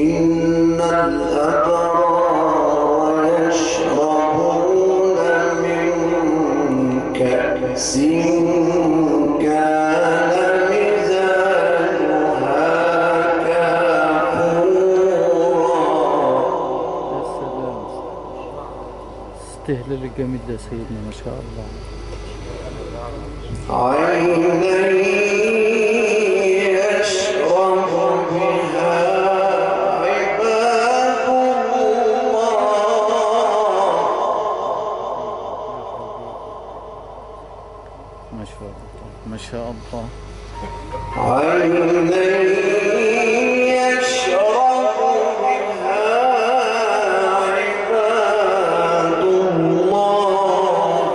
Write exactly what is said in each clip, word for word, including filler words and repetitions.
إن الأبرار يشربون من كأس كان مزاجها كافورا. استهلال الجميل ده سيدنا ما شاء الله. عينا يشرب بها عباد الله. ما شاء الله ما شاء الله. عينا يشرب بها عباد الله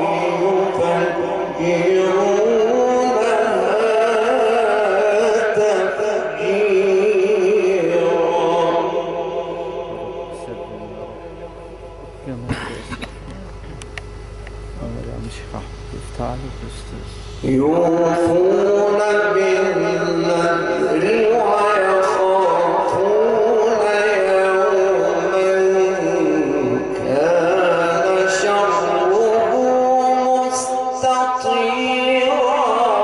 يفجرونها تفجيرا. يوفون بالنذر ويخافون يوما كان شره مستطيرا.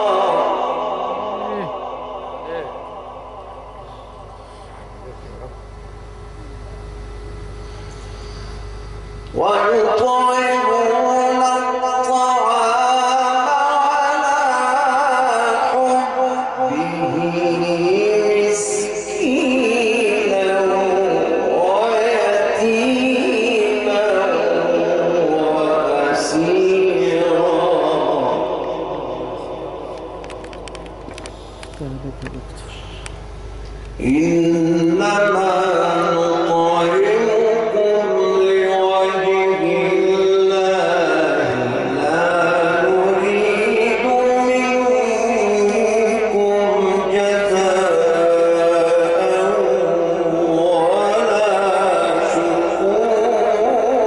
ويطعمون الطعام على حبه مسكينا ويتيما وأسيرا. إنما نطعمكم لوجه الله لا نريد منكم جزاء ولا شكورا.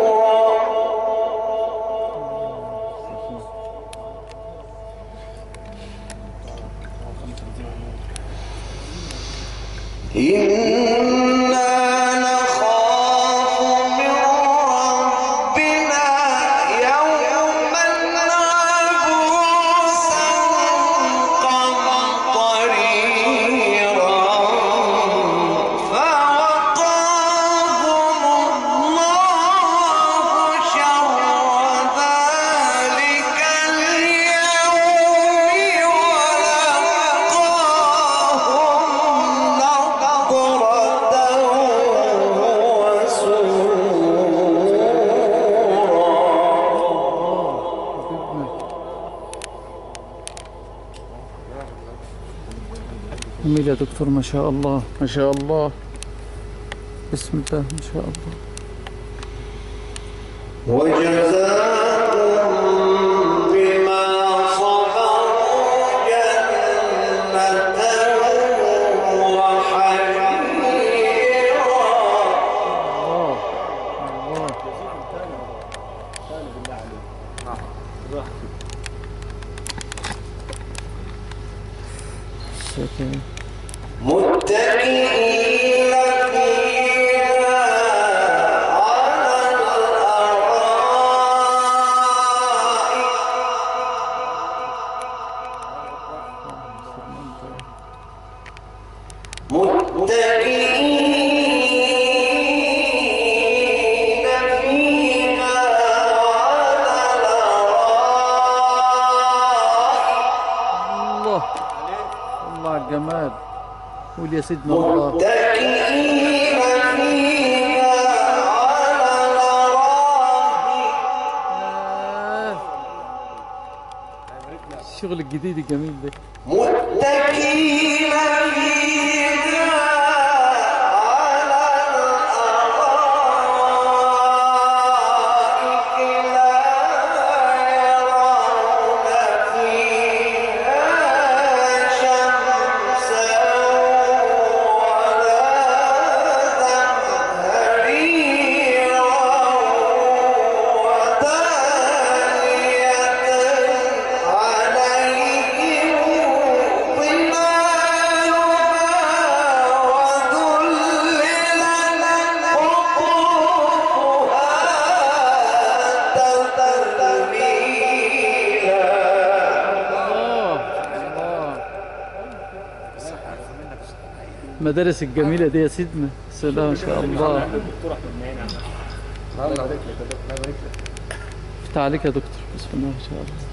إنا نخاف من ربنا يوما عبوسا قمطريرا. فوقاهم الله شر ذلك اليوم ولقاهم نضرة جميل يا دكتور ما شاء الله ما شاء الله. بسم الله ما شاء الله. وجزاهم بما صبروا جنة وحريرا. سكين. متكئين فيها على الأرائك. متكئين فيها على الأرائك. الله الله على الجمال. قول يا سيدنا الله. متكئين فيها على الأرائك. الشغل الجديد الجميل ده. متكئين فيها على الأرائك لا يرون فيها شمسا ولا زمهريرا ودانية عليهم ظلالها المدارس الجميلة دي يا سيدنا، بسم الله ما شاء الله. الدكتور احمد معين عم. الله يبارك لك يا دكتور، الله يبارك لك. افتح عليك يا دكتور، بسم الله ما شاء الله.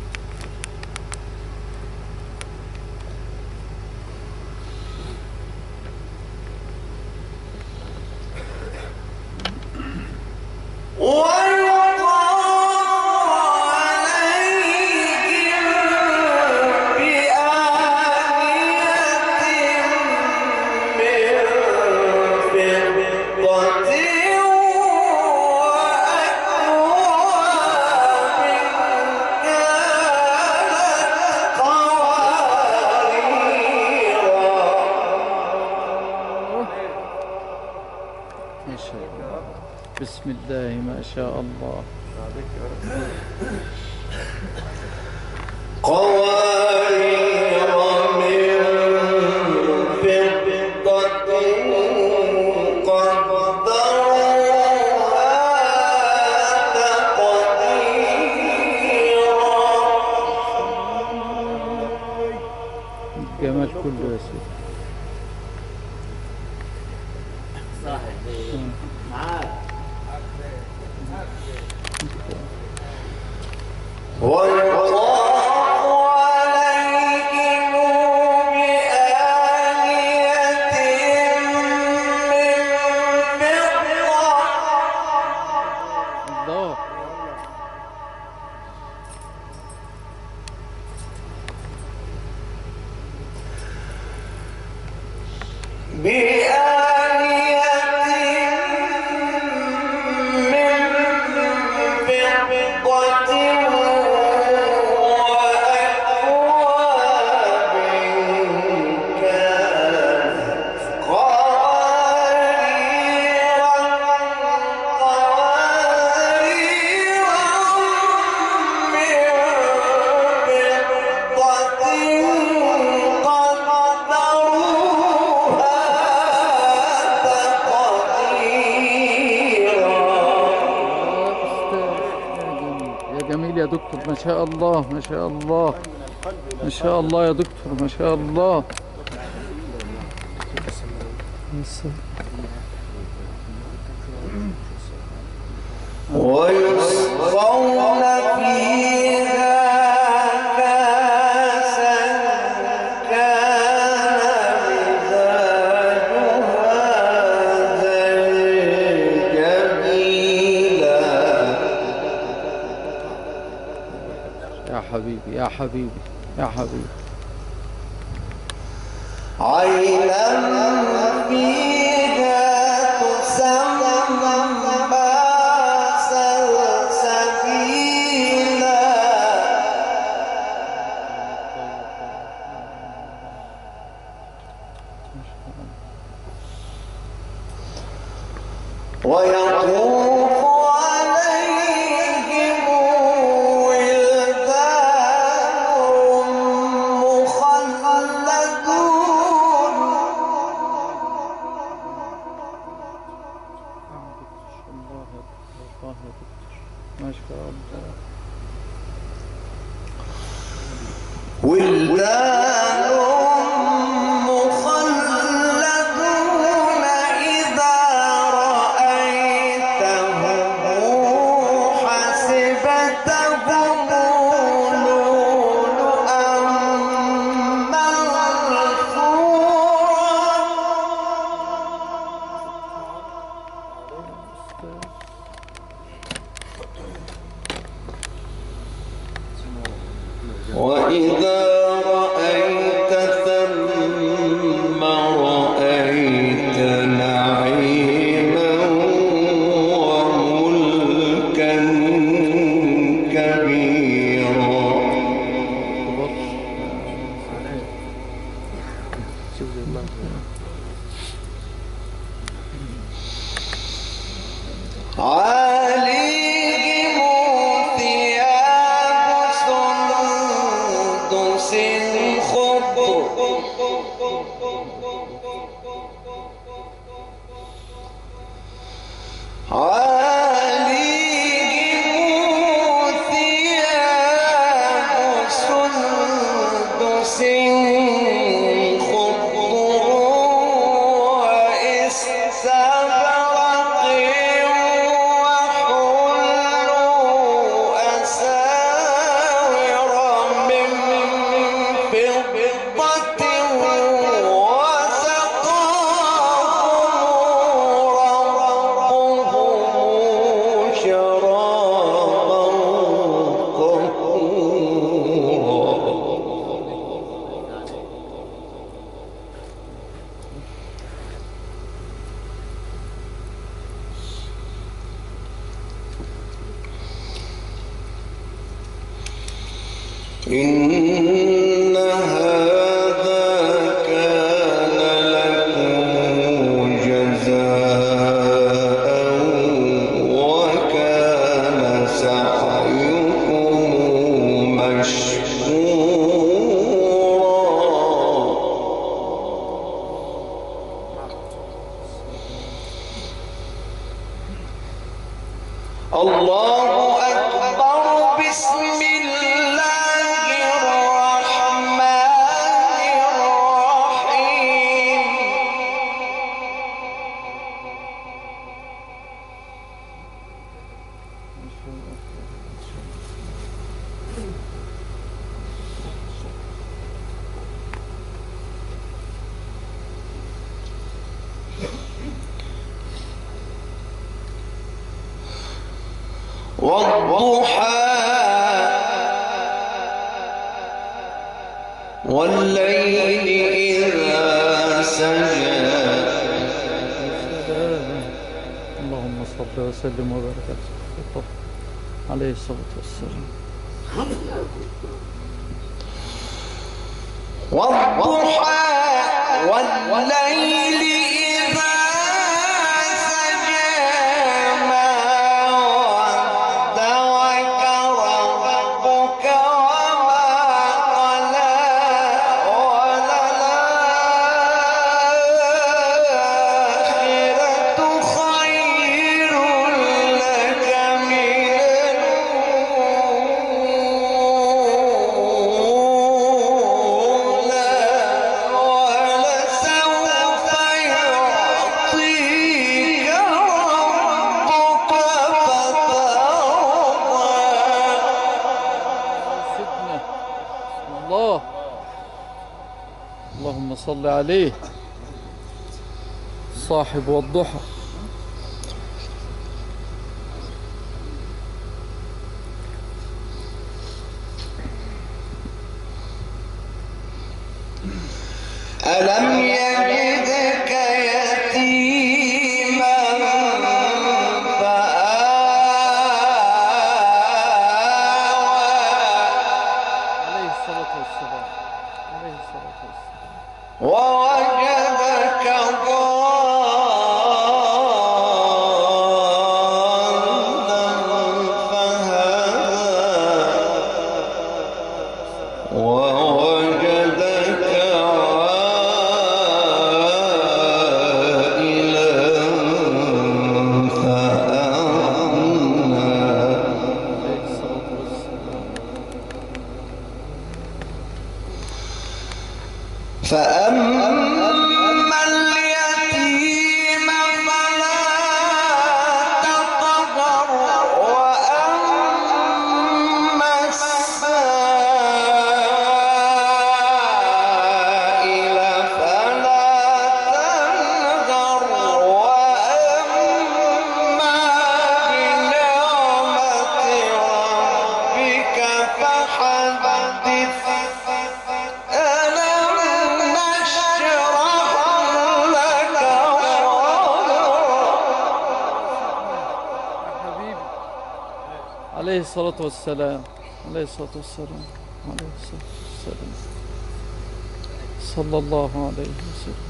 ما شاء الله، بسم الله ما شاء الله. قوارير من فضة قدروها تقديرا. الجمال كله يا سيدي. ويطاف عليهم بآنية من فضة الله. بآنية من فضة وأكواب كانت قوارير قوارير من فضة قدروها يا جميل يا دكتور، ما شاء الله ما شاء الله ما شاء الله يا دكتور، ما شاء الله. ويسقون فيها كاسا كان مزاجها زنجبيلا. يا حبيبي يا حبيبي يا حبيبي. عينا فيها تسمى سلسبيلا. ويطوف عليهم ولدان مخلدون. ما شاء الله. ولدان مخلدون إذا رأيتهم حسبتهم لؤلؤا منثورا. وإذا رأيت إن هذا كان لكم جزاء وكان سعيكم مشكورا. الله أكبر. بسم الله الرحمن الرحيم. والضحى والليل إذا سجى. اللهم صل وسلم وبارك عليه الصلاة والسلام. والضحى والليل إذا سجى ما ودعك ربك وما قلى وللآخرة خير لك من الأولى ولسوف يعطيك ربك فترضى. سيدنا الله، اللهم صل عليه صاحب والضحى. ألم يجدك يتيما فآوى عليه الصلاة والسلام. عليه الصلاة والسلام. ووجدك ضالا فهدى ووجدك عائلا فأغنى. عليه الصلاة والسلام. فأما اليتيم فلا تقهر وأما السائل فلا تنهر وأما بنعمة ربك فحدث. ألم نشرح لك صدرك. حبيبي عليه الصلاة والسلام. عليه الصلاة والسلام. عليه الصلاة والسلام. صلى الله عليه وسلم.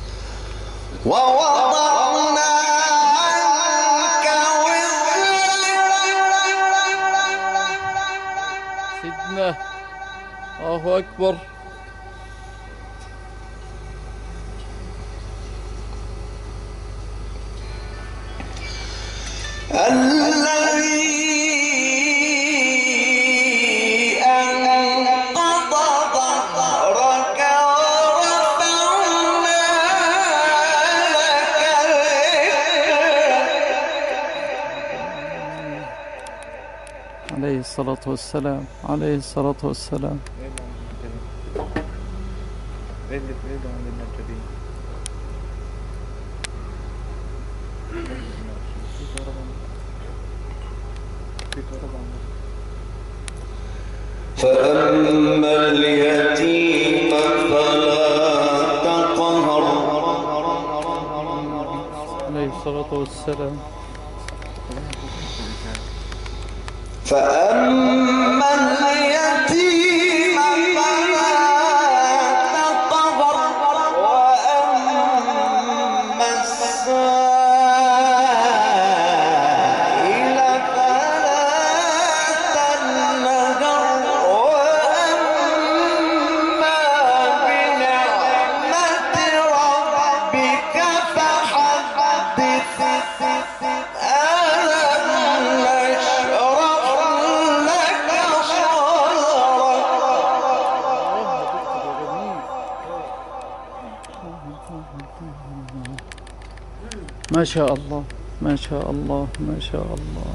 ووضعنا عنك وزرك. سيدنا الله أكبر. الذي أنقض ظهرك ورفعنا لك ذكرك. عليه الصلاة والسلام. عليه الصلاة والسلام. فأما اليتيم فلا تقهر عليه الصلاة والسلام. فأما اليتيم ما شاء الله ما شاء الله ما شاء الله.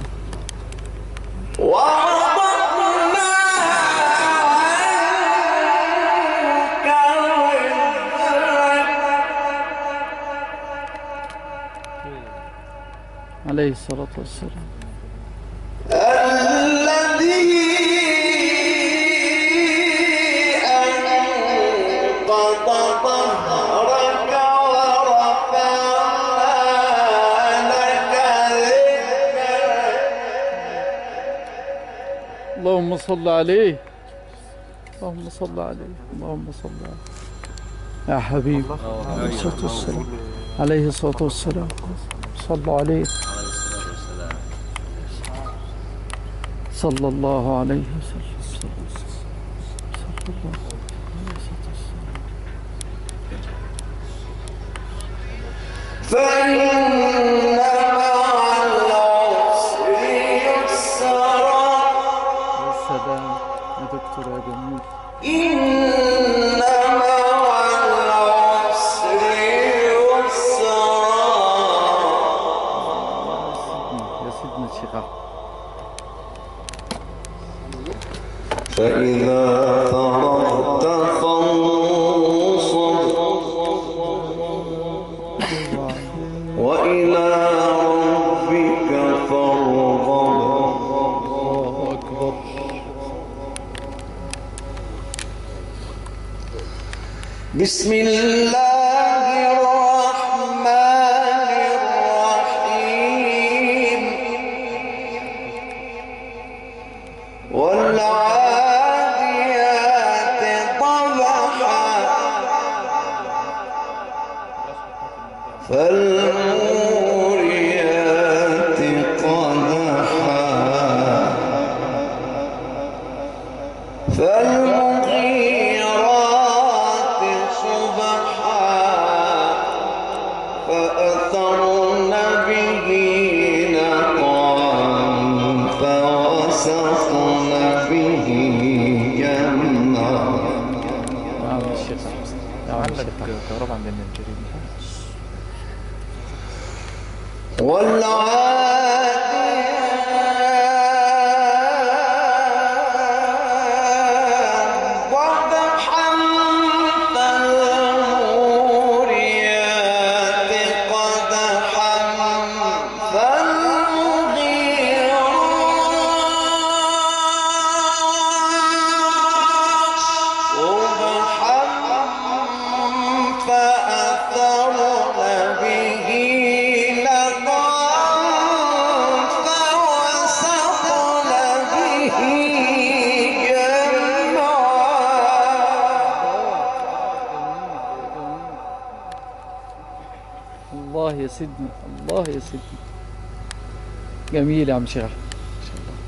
ووضعنا عنك وزرك عليه الصلاة والسلام. الذي أنقض ظهرك ورفعنا لك ذكرك. اللهم صل عليه اللهم صل عليه اللهم صل عليه يا حبيبي عليه الصلاة والسلام عليه الصلاة والسلام. صلوا عليه صلى الله عليه وسلم. صلى الله عليه وسلم. فإن مع العسر يسرا. السلام يا دكتور يا جميل. إن مع العسر يسرا. يا سيدنا الشيخ أحمد. فإذا فرغت فانصب وإلى ربك فارغب. الله أكبر. بسم الله الرحمن الرحيم. والعاديات ضبحا فالموريات قدحا فالمغيرات صبحا فأثرن به نقعا فوسطن به جمعا. يا عم الشيخ أحمد. يا عم الشيخ أحمد. كهرباء عندنا الجريمة. والعاديات ضبحا فالموريات قدحا فالمغيرات صبحا فأثرن به نقعا فوسطن به جمعا. الله يا سيدنا الله يا سيدنا. جميل يا عم شيخ أحمد. ما شاء الله.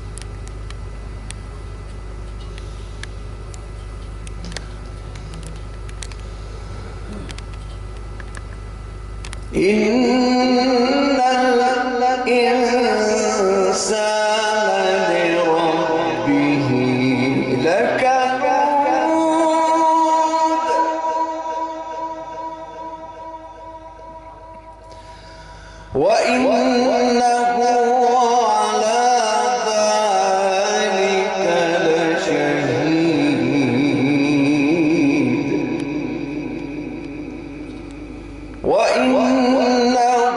إن الإنسان لربه لكنود. وإنه على ذلك لشهيد. وإنه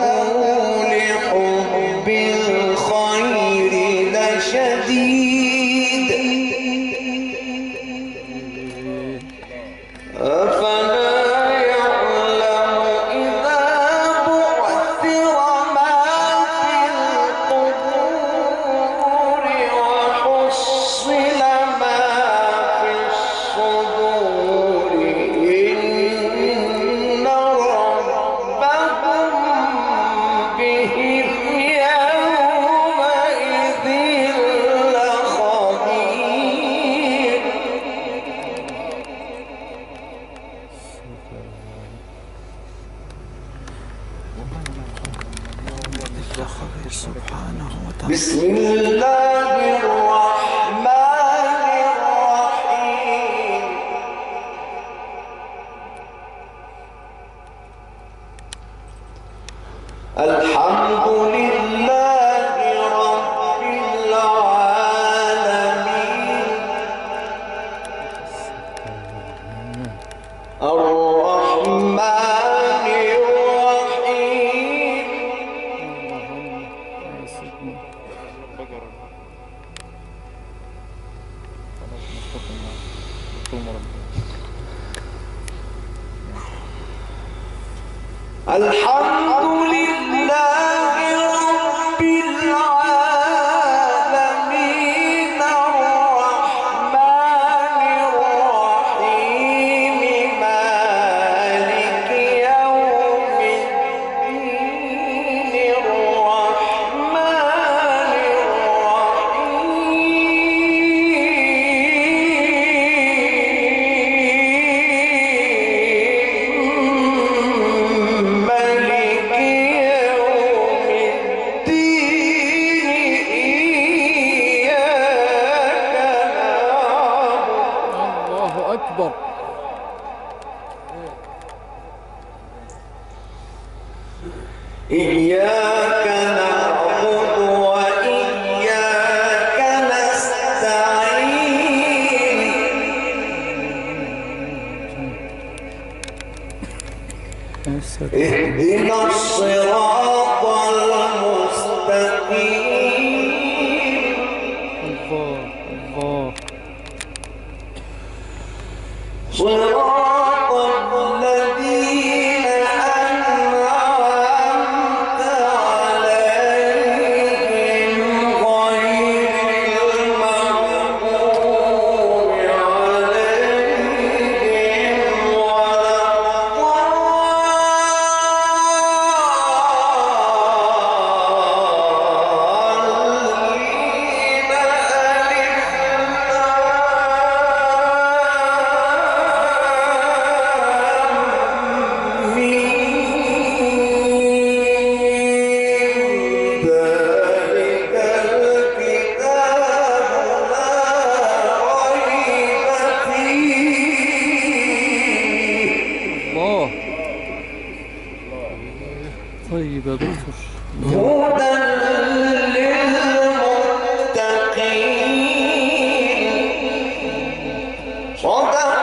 لحب الخير لشديد. أفلا يعلم إذا بعثر ما في القبور وحصل ما في الصدور إن ربهم بهم يومئذ لخبير. الحمد لله رب العالمين الرحمن الرحيم مالك يوم الدين الرحمن الرحيم مالك يوم الدين إياك نعبد الله أكبر. إياك نعبد وإياك نستعين يا سلام. اهدنا الصراط المستقيم الله الله. صراط الذين أنعمت عليهم غير المغضوب عليهم ولا الضالين. ذلك الكتاب لا ريب فيه الله. طيب يا دكتور. هدى للمتقين. صدق